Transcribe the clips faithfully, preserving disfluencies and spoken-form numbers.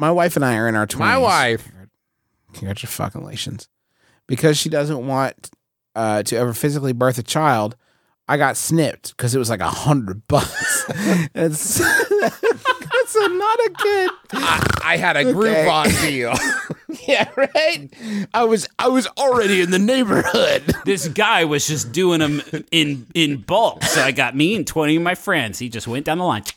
my wife and I are in our twenties. My wife. Congratulations. Because she doesn't want uh, to ever physically birth a child, I got snipped because it was like a hundred bucks. It's that's a, not a good. I, I had a Okay. Groupon deal. Yeah, right. I was I was already in the neighborhood. This guy was just doing them in in bulk, so I got me and twenty of my friends. He just went down the line.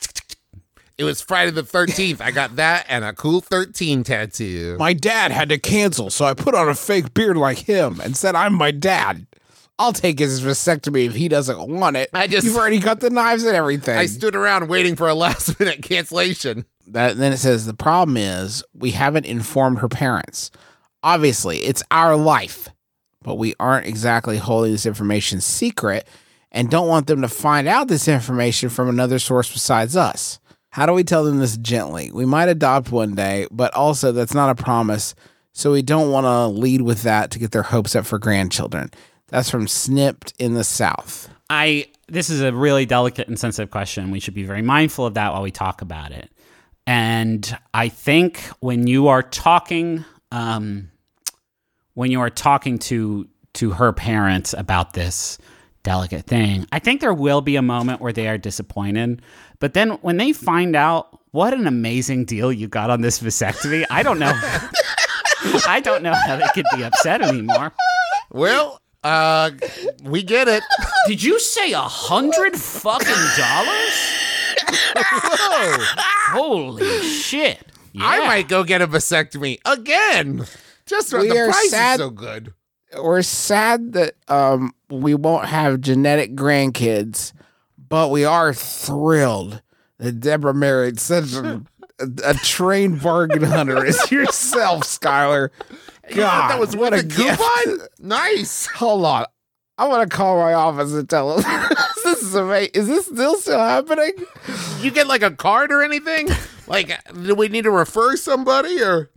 It was Friday the thirteenth. I got that and a cool thirteen tattoo. My dad had to cancel, so I put on a fake beard like him and said, "I'm my dad. I'll take his vasectomy if he doesn't want it." I just- You've already got the knives and everything. I stood around waiting for a last minute cancellation. That, then it says, the problem is we haven't informed her parents. Obviously, it's our life, but we aren't exactly holding this information secret and don't want them to find out this information from another source besides us. How do we tell them this gently? We might adopt one day, but also that's not a promise, so we don't want to lead with that to get their hopes up for grandchildren. That's from Snipped in the South. I this is a really delicate and sensitive question. We should be very mindful of that while we talk about it. And I think when you are talking, um, when you are talking to to her parents about this delicate thing, I think there will be a moment where they are disappointed. But then when they find out what an amazing deal you got on this vasectomy, I don't know. I don't know how they could be upset anymore. Well, uh, we get it. Did you say a hundred fucking dollars? Whoa. Holy shit. Yeah. I might go get a vasectomy again. Just for We the are price sad- is so good. We're sad that um, we won't have genetic grandkids, but we are thrilled that Deborah married such a, a, a trained bargain hunter as yourself, Skylar. You thought God, that was what worth a a gift. coupon? Nice. Hold on. I want to call my office and tell them this is amazing. Is this still still happening? You get like a card or anything? Like, do we need to refer somebody or?